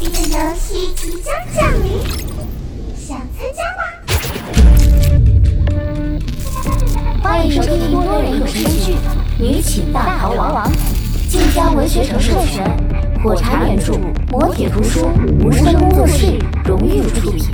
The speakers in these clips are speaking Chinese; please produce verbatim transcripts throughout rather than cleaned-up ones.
的游戏即将降临，想参加吗？ 欢迎收听多人有声剧《女寝大逃亡》，晋江文学城授权，火柴原著，磨铁图书，无声工作室荣誉出品。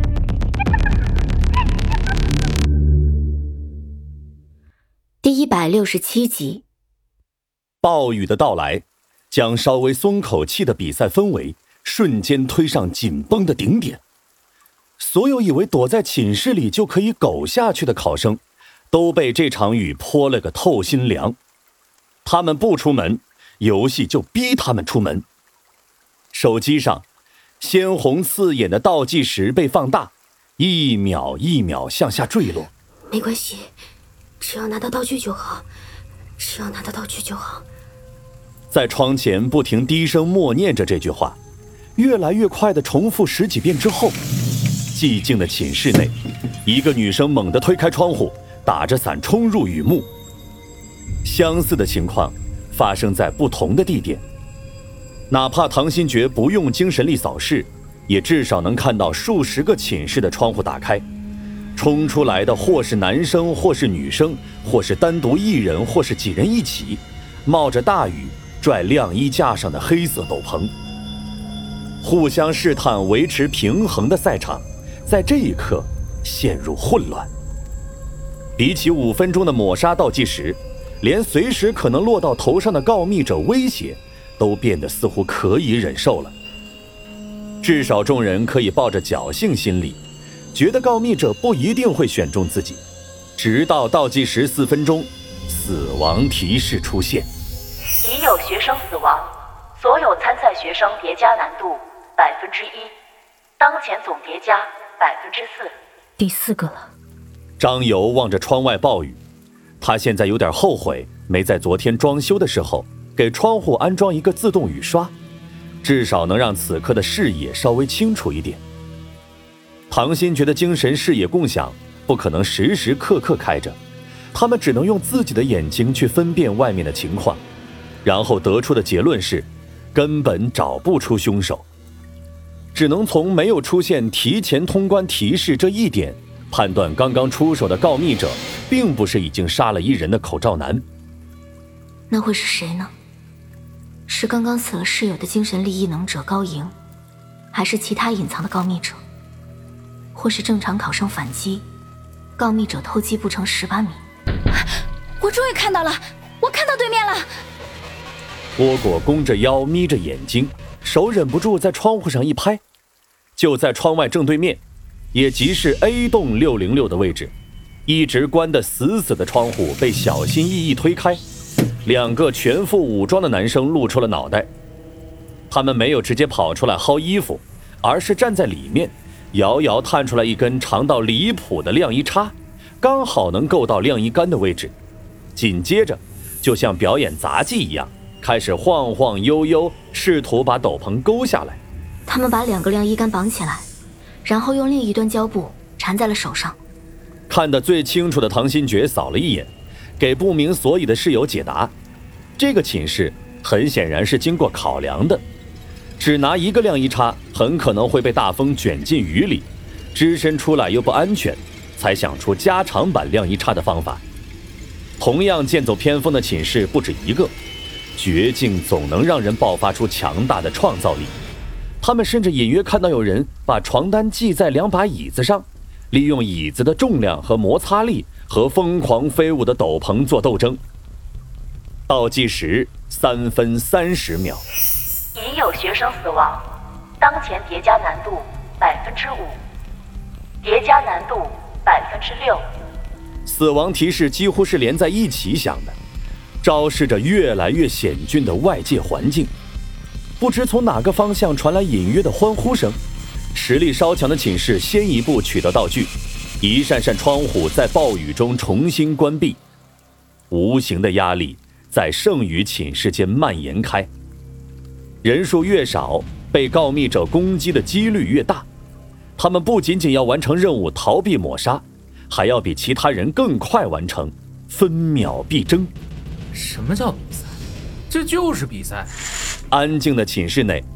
第一百六十七集。 暴雨的到来，将稍微松口气的比赛氛围瞬间推上紧绷的顶点。所有以为躲在寝室里就可以苟下去的考生，都被这场雨泼了个透心凉。他们不出门，游戏就逼他们出门。手机上鲜红刺眼的倒计时被放大，一秒一秒向下坠落。 没关系，只要拿到道具就好，只要拿到道具就好。 在窗前不停低声默念着这句话，越来越快地重复十几遍之后，寂静的寝室内，一个女生猛地推开窗户，打着伞冲入雨幕。相似的情况发生在不同的地点，哪怕唐新觉不用精神力扫视，也至少能看到数十个寝室的窗户打开，冲出来的或是男生，或是女生，或是单独一人，或是几人一起，冒着大雨拽晾衣架上的黑色斗篷。互相试探维持平衡的赛场在这一刻陷入混乱。比起五分钟的抹杀倒计时，连随时可能落到头上的告密者威胁都变得似乎可以忍受了。至少众人可以抱着侥幸心理，觉得告密者不一定会选中自己，直到倒计时四分钟，死亡提示出现。 已有学生死亡，所有参赛学生叠加难度百分之一，当前总叠加百分之四。 第四个了。 张游望着窗外暴雨，他现在有点后悔没在昨天装修的时候给窗户安装一个自动雨刷，至少能让此刻的视野稍微清楚一点。唐新觉得精神视野共享不可能时时刻刻开着，他们只能用自己的眼睛去分辨外面的情况，然后得出的结论是根本找不出凶手，只能从没有出现提前通关提示这一点判断刚刚出手的告密者并不是已经杀了一人的口罩男。 那会是谁呢？是刚刚死了室友的精神力异能者高莹，还是其他隐藏的告密者？或是正常考生反击，告密者偷鸡不成蚀把米？ 我终于看到了，我看到对面了。 倭果弓着腰眯着眼睛，手忍不住在窗户上一拍。就在窗外正对面，也即是 A 栋六零六的位置，一直关得死死的窗户被小心翼翼推开，两个全副武装的男生露出了脑袋。他们没有直接跑出来薅衣服，而是站在里面，遥遥探出来一根长到离谱的晾衣叉，刚好能够到晾衣杆的位置。紧接着就像表演杂技一样，开始晃晃悠悠，试图把斗篷勾下来。 他们把两个晾衣杆绑起来，然后用另一端胶布缠在了手上。 看得最清楚的唐新觉扫了一眼，给不明所以的室友解答。这个寝室很显然是经过考量的，只拿一个晾衣叉很可能会被大风卷进雨里，只身出来又不安全，才想出加长版晾衣叉的方法。同样剑走偏锋的寝室不止一个，绝境总能让人爆发出强大的创造力。他们甚至隐约看到有人把床单系在两把椅子上，利用椅子的重量和摩擦力和疯狂飞舞的斗篷做斗争。倒计时三分三十秒。 已有学生死亡，当前叠加难度百分之五，叠加难度百分之六。 死亡提示几乎是连在一起响的，昭示着越来越险峻的外界环境。不知从哪个方向传来隐约的欢呼声，实力稍强的寝室先一步取得道具，一扇扇窗户在暴雨中重新关闭。无形的压力在剩余寝室间蔓延开，人数越少，被告密者攻击的几率越大。他们不仅仅要完成任务逃避抹杀，还要比其他人更快完成，分秒必争。 什么叫比赛？这就是比赛。 安静的寝室内，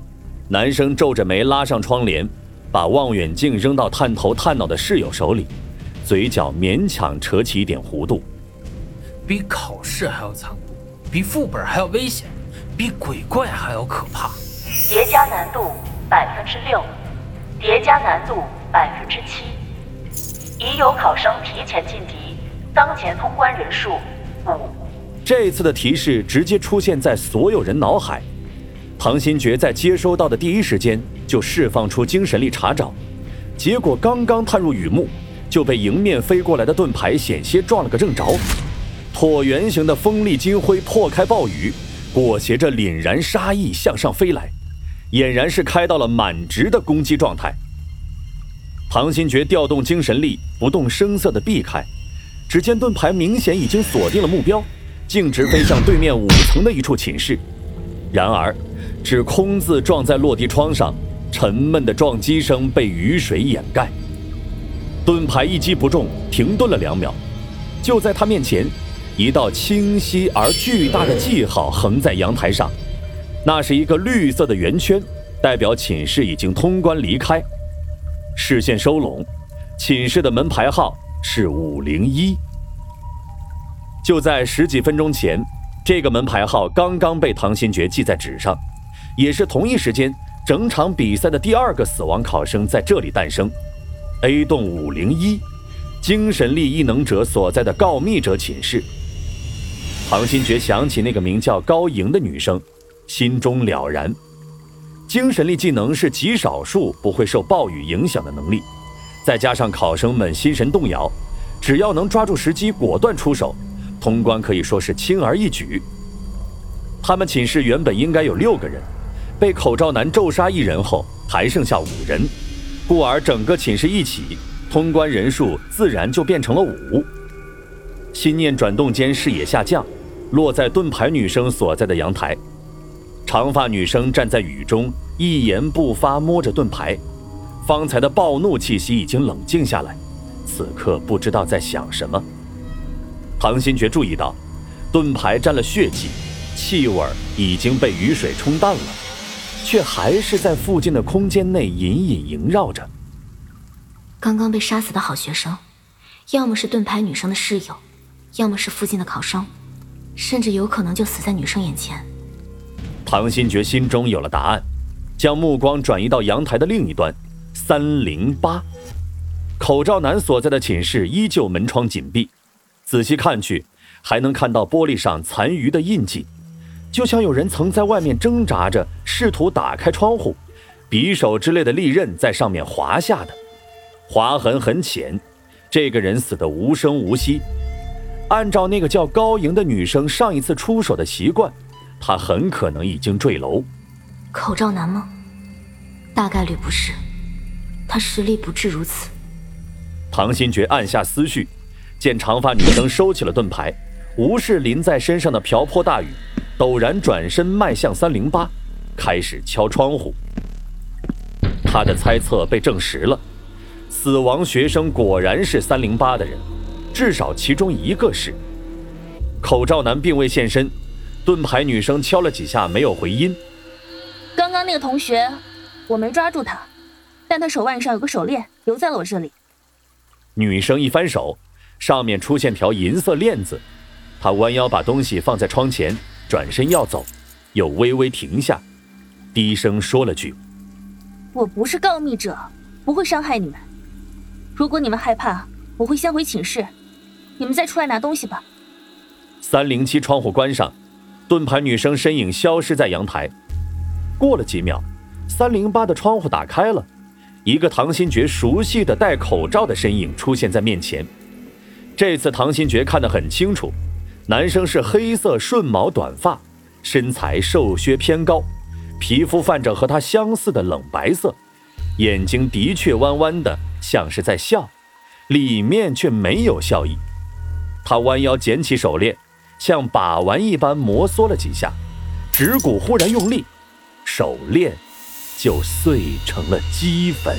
男生皱着眉拉上窗帘，把望远镜扔到探头探脑的室友手里，嘴角勉强扯起一点弧度。 比考试还要残酷，比副本还要危险，比鬼怪还要可怕。 叠加难度百分之六，叠加难度百分之七。已有考生提前晋级，当前通关人数五。 这次的提示直接出现在所有人脑海。唐新觉在接收到的第一时间就释放出精神力查找，结果刚刚探入雨幕，就被迎面飞过来的盾牌险些撞了个正着。椭圆形的锋利金辉破开暴雨，裹挟着凛然杀意向上飞来，俨然是开到了满值的攻击状态。唐新觉调动精神力，不动声色地避开，只见盾牌明显已经锁定了目标，径直飞向对面五层的一处寝室。然而只空字撞在落地窗上，沉闷的撞击声被雨水掩盖。盾牌一击不中，停顿了两秒。就在他面前，一道清晰而巨大的记号横在阳台上，那是一个绿色的圆圈，代表寝室已经通关离开。视线收拢，寝室的门牌号是五零一。就在十几分钟前，这个门牌号刚刚被唐新觉记在纸上，也是同一时间，整场比赛的第二个死亡考生在这里诞生。A 栋五零一，精神力异能者所在的告密者寝室。唐新觉想起那个名叫高莹的女生，心中了然。精神力技能是极少数不会受暴雨影响的能力，再加上考生们心神动摇，只要能抓住时机果断出手，通关可以说是轻而易举。他们寝室原本应该有六个人，被口罩男咒杀一人后还剩下五人，故而整个寝室一起，通关人数自然就变成了五。心念转动间，视野下降，落在盾牌女生所在的阳台。长发女生站在雨中，一言不发摸着盾牌，方才的暴怒气息已经冷静下来，此刻不知道在想什么。唐新觉注意到盾牌沾了血迹，气味已经被雨水冲淡了，却还是在附近的空间内隐隐萦绕着。 刚刚被杀死的好学生，要么是盾牌女生的室友，要么是附近的考生，甚至有可能就死在女生眼前。 唐新觉心中有了答案，将目光转移到阳台的另一端，三零八。口罩男所在的寝室依旧门窗紧闭，仔细看去，还能看到玻璃上残余的印记，就像有人曾在外面挣扎着，试图打开窗户，匕首之类的利刃在上面划下的，划痕很浅，这个人死得无声无息。按照那个叫高莹的女生上一次出手的习惯，她很可能已经坠楼。 口罩男吗？大概率不是，他实力不至如此。 唐新觉按下思绪，见长发女生收起了盾牌，无视淋在身上的瓢泼大雨，陡然转身迈向三零八，开始敲窗户。他的猜测被证实了，死亡学生果然是三零八的人，至少其中一个是。口罩男并未现身，盾牌女生敲了几下没有回音。 刚刚那个同学，我没抓住他，但他手腕上有个手链，留在了我这里。 女生一翻手，上面出现条银色链子，她弯腰把东西放在窗前，转身要走，又微微停下，低声说了句： 我不是告密者，不会伤害你们。如果你们害怕，我会先回寝室，你们再出来拿东西吧。 三零七窗户关上，盾牌女生身影消失在阳台。过了几秒，三零八的窗户打开了，一个唐新觉熟悉的戴口罩的身影出现在面前。这次唐新觉看得很清楚，男生是黑色顺毛短发，身材瘦削偏高，皮肤泛着和他相似的冷白色，眼睛的确弯弯的，像是在笑，里面却没有笑意。他弯腰捡起手链，像把玩一般摩挲了几下，指骨忽然用力，手链就碎成了齑粉。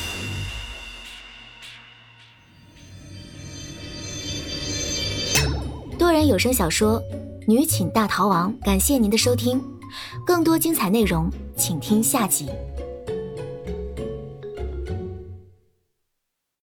多人有声小说《女寝大逃亡》，感谢您的收听，更多精彩内容请听下集。